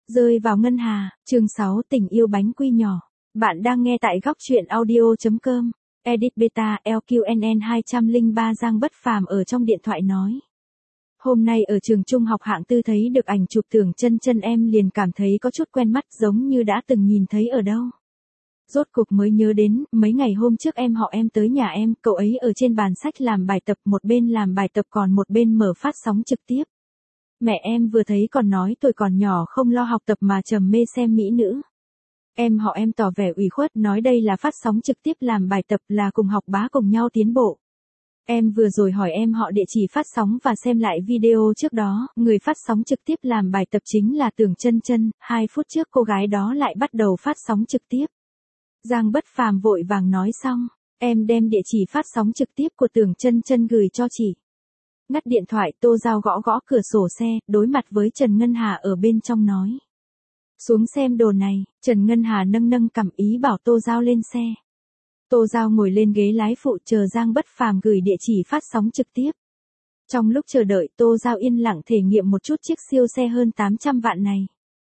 Rơi vào ngân hà, chương 6 tình yêu bánh quy nhỏ. Bạn đang nghe tại góc truyện audio.com. Edit Beta LQNN 203 Giang Bất Phàm ở trong điện thoại nói. Hôm nay ở trường trung học hạng tư thấy được ảnh chụp Tưởng Chân Chân em liền cảm thấy có chút quen mắt giống như đã từng nhìn thấy ở đâu. Rốt cuộc mới nhớ đến, mấy ngày hôm trước em họ em tới nhà em, cậu ấy ở trên bàn sách làm bài tập, một bên làm bài tập còn một bên mở phát sóng trực tiếp. Mẹ em vừa thấy còn nói tuổi còn nhỏ không lo học tập mà trầm mê xem mỹ nữ. Em họ em tỏ vẻ ủy khuất nói đây là phát sóng trực tiếp làm bài tập là cùng học bá cùng nhau tiến bộ. Em vừa rồi hỏi em họ địa chỉ phát sóng và xem lại video trước đó, người phát sóng trực tiếp làm bài tập chính là Tưởng Chân Chân, 2 phút trước cô gái đó lại bắt đầu phát sóng trực tiếp. Giang Bất Phàm vội vàng nói xong, em đem địa chỉ phát sóng trực tiếp của Tưởng Chân Chân gửi cho chị. Ngắt điện thoại, Tô Giao gõ gõ cửa sổ xe, đối mặt với Trần Ngân Hà ở bên trong nói. Xuống xem đồ này, Trần Ngân Hà nâng nâng cằm ý bảo Tô Giao lên xe. Tô Giao ngồi lên ghế lái phụ chờ Giang Bất Phàm gửi địa chỉ phát sóng trực tiếp. Trong lúc chờ đợi Tô Giao yên lặng thể nghiệm một chút chiếc siêu xe hơn 800 vạn này.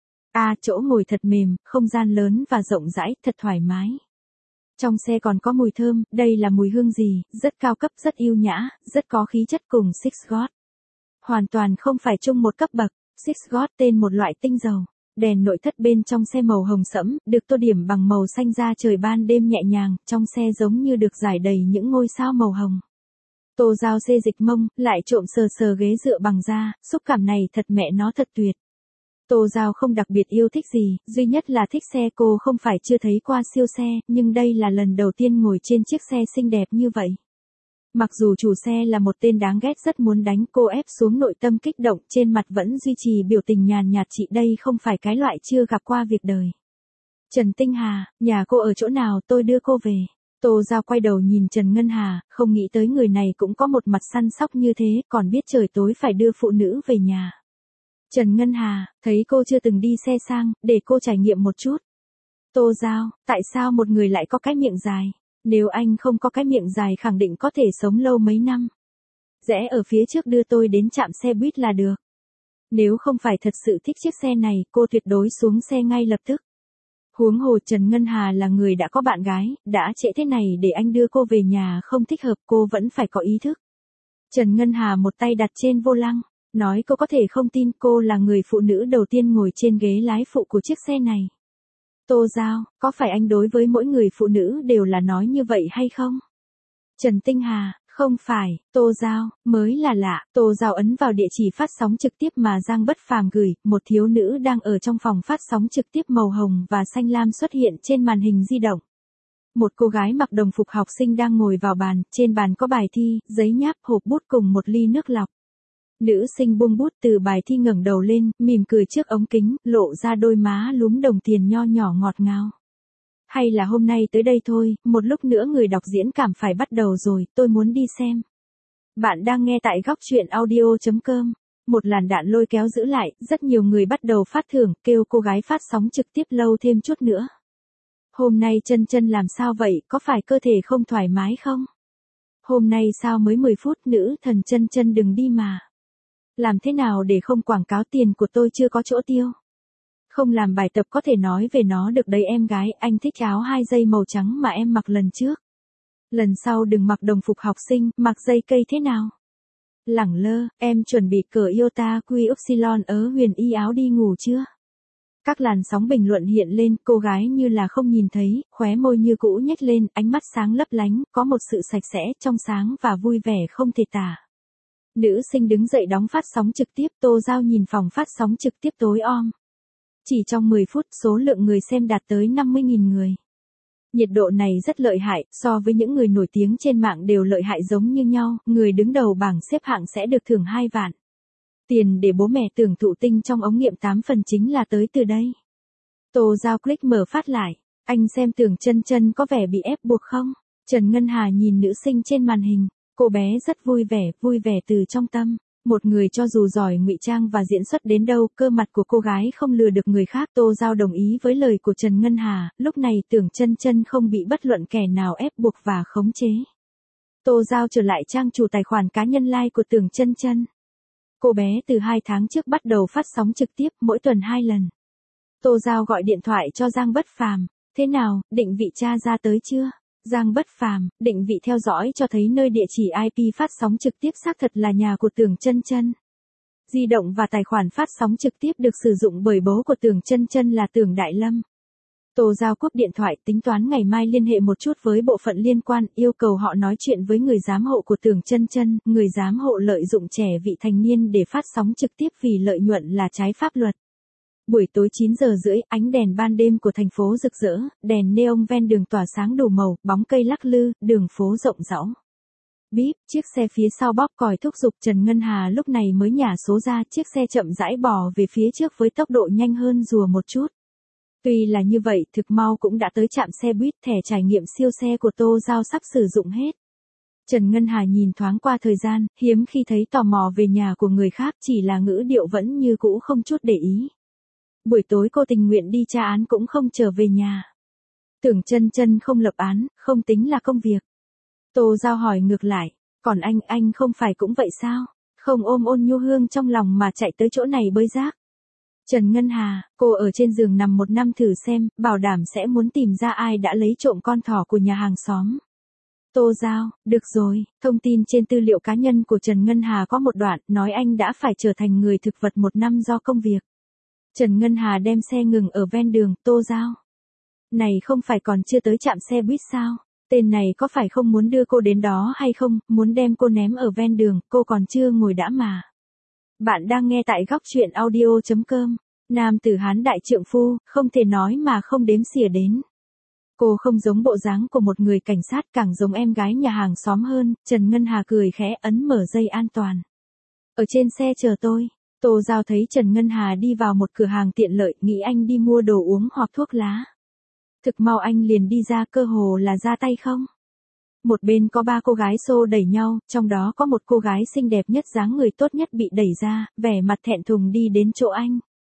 Chỗ ngồi thật mềm, không gian lớn và rộng rãi, thật thoải mái. Trong xe còn có mùi thơm, đây là mùi hương gì, rất cao cấp, rất yêu nhã, rất có khí chất cùng Six God. Hoàn toàn không phải chung một cấp bậc, Six God tên một loại tinh dầu. Đèn nội thất bên trong xe màu hồng sẫm, được tô điểm bằng màu xanh da trời ban đêm nhẹ nhàng, trong xe giống như được rải đầy những ngôi sao màu hồng. Tô Giao xê dịch mông, lại trộm sờ sờ ghế dựa bằng da, xúc cảm này thật mẹ nó thật tuyệt. Tô Giao không đặc biệt yêu thích gì, duy nhất là thích xe cô không phải chưa thấy qua siêu xe, nhưng đây là lần đầu tiên ngồi trên chiếc xe xinh đẹp như vậy. Mặc dù chủ xe là một tên đáng ghét rất muốn đánh cô ép xuống nội tâm kích động trên mặt vẫn duy trì biểu tình nhàn nhạt chị đây không phải cái loại chưa gặp qua việc đời. Trần Tinh Hà, nhà cô ở chỗ nào tôi đưa cô về. Tô Giao quay đầu nhìn Trần Ngân Hà, không nghĩ tới người này cũng có một mặt săn sóc như thế, còn biết trời tối phải đưa phụ nữ về nhà. Trần Ngân Hà, thấy cô chưa từng đi xe sang, để cô trải nghiệm một chút. Tô Giao, tại sao một người lại có cái miệng dài? Nếu anh không có cái miệng dài khẳng định có thể sống lâu mấy năm. Rẽ ở phía trước đưa tôi đến trạm xe buýt là được. Nếu không phải thật sự thích chiếc xe này, cô tuyệt đối xuống xe ngay lập tức. Huống hồ Trần Ngân Hà là người đã có bạn gái, đã trễ thế này để anh đưa cô về nhà không thích hợp, cô vẫn phải có ý thức. Trần Ngân Hà một tay đặt trên vô lăng. Nói cô có thể không tin cô là người phụ nữ đầu tiên ngồi trên ghế lái phụ của chiếc xe này. Tô Giao, có phải anh đối với mỗi người phụ nữ đều là nói như vậy hay không? Trần Tinh Hà, không phải, Tô Giao, mới là lạ. Tô Giao ấn vào địa chỉ phát sóng trực tiếp mà Giang Bất Phàm gửi, một thiếu nữ đang ở trong phòng phát sóng trực tiếp màu hồng và xanh lam xuất hiện trên màn hình di động. Một cô gái mặc đồng phục học sinh đang ngồi vào bàn, trên bàn có bài thi, giấy nháp, hộp bút cùng một ly nước lọc. Nữ sinh buông bút từ bài thi ngẩng đầu lên, mỉm cười trước ống kính, lộ ra đôi má lúm đồng tiền nho nhỏ ngọt ngào. Hay là hôm nay tới đây thôi, một lúc nữa người đọc diễn cảm phải bắt đầu rồi, tôi muốn đi xem. Bạn đang nghe tại góc truyện audio.com. Một làn đạn lôi kéo giữ lại, rất nhiều người bắt đầu phát thưởng, kêu cô gái phát sóng trực tiếp lâu thêm chút nữa. Hôm nay Chân Chân làm sao vậy, có phải cơ thể không thoải mái không? Hôm nay sao mới 10 phút, nữ thần Chân Chân đừng đi mà. Làm thế nào để không quảng cáo tiền của tôi chưa có chỗ tiêu? Không làm bài tập có thể nói về nó được đấy em gái, anh thích áo 2 dây màu trắng mà em mặc lần trước. Lần sau đừng mặc đồng phục học sinh, mặc dây cây thế nào? Lẳng lơ, em chuẩn bị cởi Iota Quy Upsilon ớ huyền y áo đi ngủ chưa? Các làn sóng bình luận hiện lên, cô gái như là không nhìn thấy, khóe môi như cũ nhếch lên, ánh mắt sáng lấp lánh, có một sự sạch sẽ, trong sáng và vui vẻ không thể tả. Nữ sinh đứng dậy đóng phát sóng trực tiếp, Tô Giao nhìn phòng phát sóng trực tiếp tối om. Chỉ trong 10 phút, số lượng người xem đạt tới 50.000 người. Nhiệt độ này rất lợi hại, so với những người nổi tiếng trên mạng đều lợi hại giống như nhau, người đứng đầu bảng xếp hạng sẽ được thưởng 2 vạn. Tiền để bố mẹ Tưởng thụ tinh trong ống nghiệm 8 phần chính là tới từ đây. Tô Giao click mở phát lại, anh xem Tưởng Chân Chân có vẻ bị ép buộc không? Trần Ngân Hà nhìn nữ sinh trên màn hình. Cô bé rất vui vẻ từ trong tâm. Một người cho dù giỏi ngụy trang và diễn xuất đến đâu, cơ mặt của cô gái không lừa được người khác. Tô Giao đồng ý với lời của Trần Ngân Hà, lúc này Tưởng Chân Chân không bị bất luận kẻ nào ép buộc và khống chế. Tô Giao trở lại trang chủ tài khoản cá nhân like của Tưởng Chân Chân. Cô bé từ 2 tháng trước bắt đầu phát sóng trực tiếp, mỗi tuần 2 lần. Tô Giao gọi điện thoại cho Giang Bất Phàm. Thế nào, định vị tra ra tới chưa? Giang Bất Phàm, định vị theo dõi cho thấy nơi địa chỉ IP phát sóng trực tiếp xác thật là nhà của Tưởng Chân Chân. Di động và tài khoản phát sóng trực tiếp được sử dụng bởi bố của Tưởng Chân Chân là Tưởng Đại Lâm. Tô Giao cúp điện thoại, tính toán ngày mai liên hệ một chút với bộ phận liên quan, yêu cầu họ nói chuyện với người giám hộ của Tưởng Chân Chân. Người giám hộ lợi dụng trẻ vị thành niên để phát sóng trực tiếp vì lợi nhuận là trái pháp luật. Buổi tối 9 giờ rưỡi, ánh đèn ban đêm của thành phố rực rỡ, đèn neon ven đường tỏa sáng đủ màu, bóng cây lắc lư, đường phố rộng rõng. Bíp, chiếc xe phía sau bóp còi thúc giục. Trần Ngân Hà lúc này mới nhả số ra, chiếc xe chậm rãi bò về phía trước với tốc độ nhanh hơn rùa một chút. Tuy là như vậy, thực mau cũng đã tới trạm xe buýt, thẻ trải nghiệm siêu xe của Tô Giao sắp sử dụng hết. Trần Ngân Hà nhìn thoáng qua thời gian, hiếm khi thấy tò mò về nhà của người khác, chỉ là ngữ điệu vẫn như cũ không chút để ý. Buổi tối cô tình nguyện đi tra án cũng không trở về nhà. Tưởng Chân Chân không lập án, không tính là công việc. Tô Giao hỏi ngược lại, còn anh không phải cũng vậy sao? Không ôm Ôn Nhu Hương trong lòng mà chạy tới chỗ này bới rác. Trần Ngân Hà, cô ở trên giường nằm một năm thử xem, bảo đảm sẽ muốn tìm ra ai đã lấy trộm con thỏ của nhà hàng xóm. Tô Giao, được rồi, thông tin trên tư liệu cá nhân của Trần Ngân Hà có một đoạn, nói anh đã phải trở thành người thực vật một năm do công việc. Trần Ngân Hà đem xe ngừng ở ven đường. Tô Giao, này không phải còn chưa tới trạm xe buýt sao? Tên này có phải không muốn đưa cô đến đó hay không, muốn đem cô ném ở ven đường, cô còn chưa ngồi đã mà. Bạn đang nghe tại góc truyện audio.com. Nam tử Hán đại trượng phu, không thể nói mà không đếm xỉa đến. Cô không giống bộ dáng của một người cảnh sát, càng giống em gái nhà hàng xóm hơn. Trần Ngân Hà cười khẽ ấn mở dây an toàn. Ở trên xe chờ tôi. Tô Giao thấy Trần Ngân Hà đi vào một cửa hàng tiện lợi, nghĩ anh đi mua đồ uống hoặc thuốc lá. Thực mau anh liền đi ra, cơ hồ là ra tay không. Một bên có 3 cô gái xô đẩy nhau, trong đó có một cô gái xinh đẹp nhất, dáng người tốt nhất bị đẩy ra, vẻ mặt thẹn thùng đi đến chỗ anh.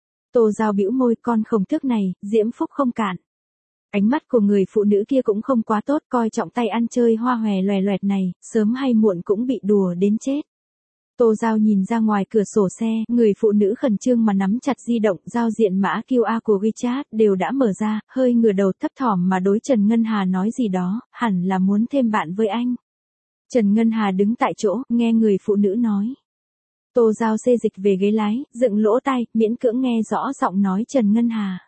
Tô Giao bĩu môi, con khổng tước này, diễm phúc không cạn. Ánh mắt của người phụ nữ kia cũng không quá tốt, coi trọng tay ăn chơi hoa hòe loè loẹt này, sớm hay muộn cũng bị đùa đến chết. Tô Giao nhìn ra ngoài cửa sổ xe, người phụ nữ khẩn trương mà nắm chặt di động, giao diện mã QR của WeChat đều đã mở ra, hơi ngửa đầu thấp thỏm mà đối Trần Ngân Hà nói gì đó, hẳn là muốn thêm bạn với anh. Trần Ngân Hà đứng tại chỗ, nghe người phụ nữ nói. Tô Giao xê dịch về ghế lái, dựng lỗ tai, miễn cưỡng nghe rõ giọng nói Trần Ngân Hà.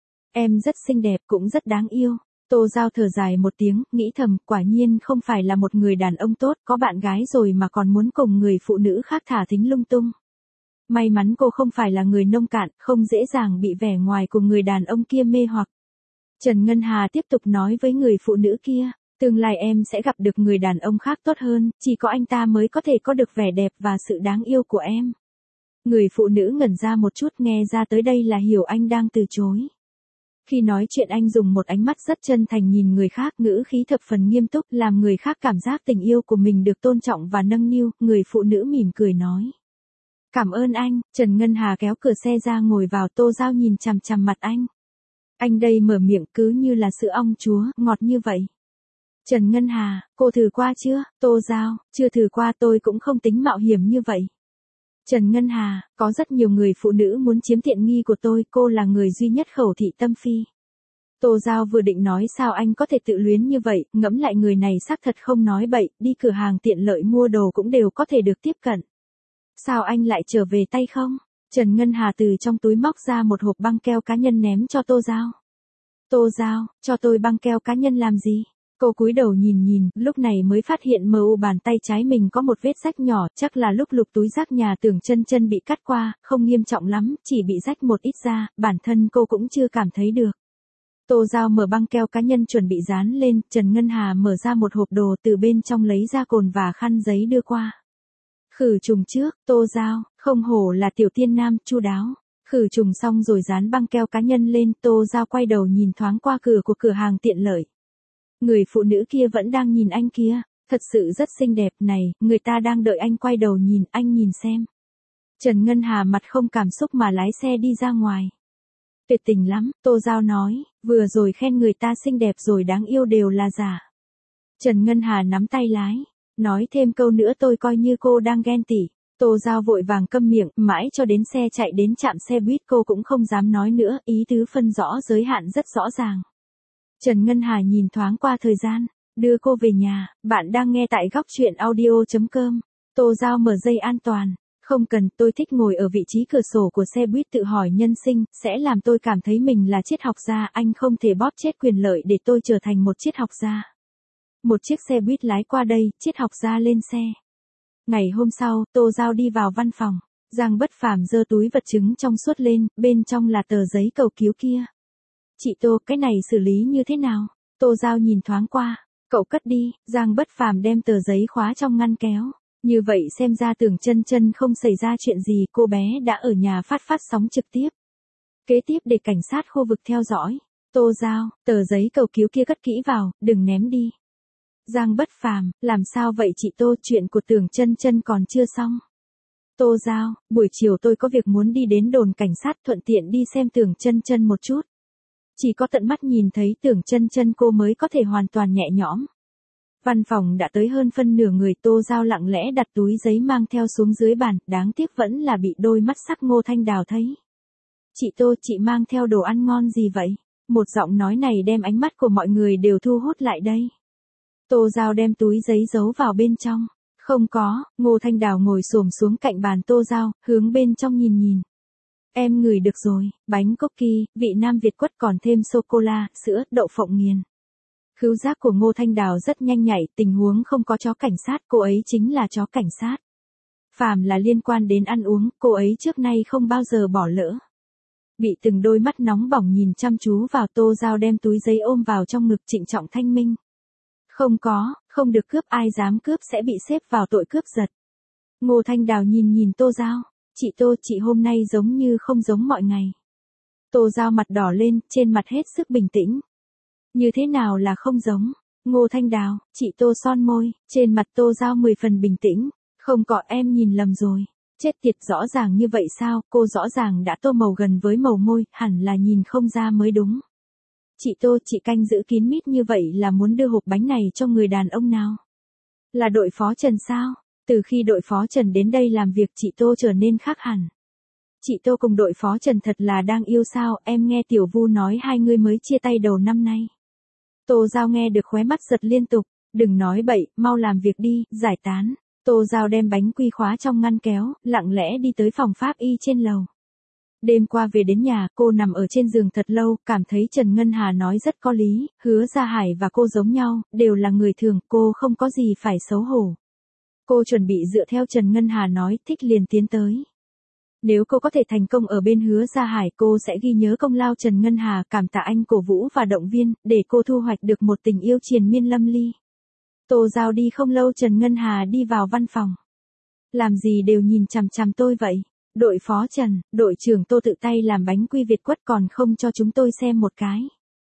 Em rất xinh đẹp, cũng rất đáng yêu. Tô Giao thở dài một tiếng, nghĩ thầm, quả nhiên không phải là một người đàn ông tốt, có bạn gái rồi mà còn muốn cùng người phụ nữ khác thả thính lung tung. May mắn cô không phải là người nông cạn, không dễ dàng bị vẻ ngoài của người đàn ông kia mê hoặc. Trần Ngân Hà tiếp tục nói với người phụ nữ kia, tương lai em sẽ gặp được người đàn ông khác tốt hơn, chỉ có anh ta mới có thể có được vẻ đẹp và sự đáng yêu của em. Người phụ nữ ngẩn ra một chút, nghe ra tới đây là hiểu anh đang từ chối. Khi nói chuyện anh dùng một ánh mắt rất chân thành nhìn người khác, ngữ khí thập phần nghiêm túc, làm người khác cảm giác tình yêu của mình được tôn trọng và nâng niu. Người phụ nữ mỉm cười nói. Cảm ơn anh. Trần Ngân Hà kéo cửa xe ra ngồi vào. Tô Giao nhìn chằm chằm mặt anh. Anh đây mở miệng cứ như là sữa ong chúa, ngọt như vậy. Trần Ngân Hà, cô thử qua chưa? Tô Giao, chưa thử qua, tôi cũng không tính mạo hiểm như vậy. Trần Ngân Hà, có rất nhiều người phụ nữ muốn chiếm tiện nghi của tôi, cô là người duy nhất khẩu thị tâm phi. Tô Giao vừa định nói sao anh có thể tự luyến như vậy, ngẫm lại người này xác thật không nói bậy, đi cửa hàng tiện lợi mua đồ cũng đều có thể được tiếp cận. Sao anh lại trở về tay không? Trần Ngân Hà từ trong túi móc ra một hộp băng keo cá nhân ném cho Tô Giao. Tô Giao, cho tôi băng keo cá nhân làm gì? Cô cúi đầu nhìn, lúc này mới phát hiện bàn tay trái mình có một vết rách nhỏ, chắc là lúc lục túi rác nhà Tưởng Chân Chân bị cắt qua, không nghiêm trọng lắm, chỉ bị rách một ít ra, bản thân cô cũng chưa cảm thấy được. Tô Giao mở băng keo cá nhân chuẩn bị dán lên, Trần Ngân Hà mở ra một hộp đồ từ bên trong lấy ra cồn và khăn giấy đưa qua. Khử trùng trước, Tô Giao, không hổ là tiểu tiên nam, chu đáo. Khử trùng xong rồi dán băng keo cá nhân lên, Tô Giao quay đầu nhìn thoáng qua cửa của cửa hàng tiện lợi. Người phụ nữ kia vẫn đang nhìn anh kia, thật sự rất xinh đẹp này, người ta đang đợi anh quay đầu nhìn, anh nhìn xem. Trần Ngân Hà mặt không cảm xúc mà lái xe đi ra ngoài. Tuyệt tình lắm, Tô Giao nói, vừa rồi khen người ta xinh đẹp rồi đáng yêu đều là giả. Trần Ngân Hà nắm tay lái, nói thêm câu nữa tôi coi như cô đang ghen tị. Tô Giao vội vàng câm miệng, mãi cho đến xe chạy đến trạm xe buýt cô cũng không dám nói nữa, ý tứ phân rõ giới hạn rất rõ ràng. Trần Ngân Hà nhìn thoáng qua thời gian, đưa cô về nhà, bạn đang nghe tại góc chuyện audio.com. Tô Giao mở dây an toàn. Không cần, tôi thích ngồi ở vị trí cửa sổ của xe buýt tự hỏi nhân sinh, sẽ làm tôi cảm thấy mình là triết học gia, anh không thể bóp chết quyền lợi để tôi trở thành một triết học gia. Một chiếc xe buýt lái qua đây, triết học gia lên xe. Ngày hôm sau, Tô Giao đi vào văn phòng, Giang Bất Phàm giơ túi vật chứng trong suốt lên, bên trong là tờ giấy cầu cứu kia. Chị Tô, cái này xử lý như thế nào? Tô Giao nhìn thoáng qua, cậu cất đi, Giang Bất Phàm đem tờ giấy khóa trong ngăn kéo. Như vậy xem ra Tưởng Chân Chân không xảy ra chuyện gì, cô bé đã ở nhà phát sóng trực tiếp. Kế tiếp để cảnh sát khu vực theo dõi. Tô Giao, tờ giấy cầu cứu kia cất kỹ vào, đừng ném đi. Giang Bất Phàm, làm sao vậy chị Tô, chuyện của Tưởng Chân Chân còn chưa xong. Tô Giao, buổi chiều tôi có việc muốn đi đến đồn cảnh sát, thuận tiện đi xem Tưởng Chân Chân một chút. Chỉ có tận mắt nhìn thấy Tưởng Chân Chân cô mới có thể hoàn toàn nhẹ nhõm. Văn phòng đã tới hơn phân nửa người, Tô Giao lặng lẽ đặt túi giấy mang theo xuống dưới bàn, đáng tiếc vẫn là bị đôi mắt sắc Ngô Thanh Đào thấy. Chị Tô, chị mang theo đồ ăn ngon gì vậy? Một giọng nói này đem ánh mắt của mọi người đều thu hút lại đây. Tô Giao đem túi giấy giấu vào bên trong. Không có, Ngô Thanh Đào ngồi xổm xuống cạnh bàn Tô Giao, hướng bên trong nhìn. Em ngửi được rồi, bánh cookie, vị Nam Việt quất còn thêm sô-cô-la, sữa, đậu phộng nghiền. Khứu giác của Ngô Thanh Đào rất nhanh nhạy, tình huống không có chó cảnh sát, cô ấy chính là chó cảnh sát. Phàm là liên quan đến ăn uống, cô ấy trước nay không bao giờ bỏ lỡ. Bị từng đôi mắt nóng bỏng nhìn chăm chú vào, Tô Giao đem túi giấy ôm vào trong ngực, trịnh trọng thanh minh. Không có, không được cướp, ai dám cướp sẽ bị xếp vào tội cướp giật. Ngô Thanh Đào nhìn Tô Giao, chị Tô, chị hôm nay giống như không giống mọi ngày. Tô Giao mặt đỏ lên, trên mặt hết sức bình tĩnh. Như thế nào là không giống? Ngô Thanh Đào, chị Tô son môi, trên mặt Tô Giao 10 phần bình tĩnh. Không có, em nhìn lầm rồi. Chết tiệt, rõ ràng như vậy sao, cô rõ ràng đã tô màu gần với màu môi, hẳn là nhìn không ra mới đúng. Chị Tô, chị canh giữ kín mít như vậy là muốn đưa hộp bánh này cho người đàn ông nào? Là đội phó Trần sao? Từ khi đội phó Trần đến đây làm việc, chị Tô trở nên khác hẳn. Chị Tô cùng đội phó Trần thật là đang yêu sao, em nghe Tiểu Vu nói hai người mới chia tay đầu năm nay. Tô Giao nghe được khóe mắt giật liên tục, đừng nói bậy, mau làm việc đi, giải tán. Tô Giao đem bánh quy khóa trong ngăn kéo, lặng lẽ đi tới phòng pháp y trên lầu. Đêm qua về đến nhà, cô nằm ở trên giường thật lâu, cảm thấy Trần Ngân Hà nói rất có lý, Hứa Gia Hải và cô giống nhau, đều là người thường, cô không có gì phải xấu hổ. Cô chuẩn bị dựa theo Trần Ngân Hà nói, thích liền tiến tới. Nếu cô có thể thành công ở bên Hứa Gia Hải, cô sẽ ghi nhớ công lao Trần Ngân Hà, cảm tạ anh cổ vũ và động viên, để cô thu hoạch được một tình yêu triền miên lâm ly. Tô Giao đi không lâu, Trần Ngân Hà đi vào văn phòng. Làm gì đều nhìn chằm chằm tôi vậy? Đội phó Trần, đội trưởng Tô tự tay làm bánh quy Việt quất còn không cho chúng tôi xem một cái.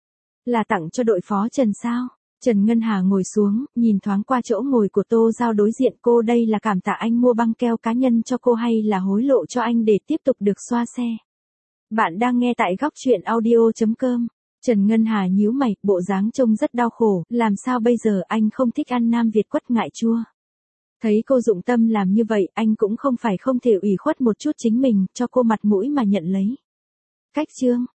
Là tặng cho đội phó Trần sao? Trần Ngân Hà ngồi xuống, nhìn thoáng qua chỗ ngồi của Tô Giao đối diện, cô đây là cảm tạ anh mua băng keo cá nhân cho cô hay là hối lộ cho anh để tiếp tục được xoa xe? Bạn đang nghe tại góc chuyện audio.com. Trần Ngân Hà nhíu mày, bộ dáng trông rất đau khổ, làm sao bây giờ, anh không thích ăn Nam Việt quất ngại chua. Thấy cô dụng tâm làm như vậy, anh cũng không phải không thể ủy khuất một chút chính mình, cho cô mặt mũi mà nhận lấy. Cách chương,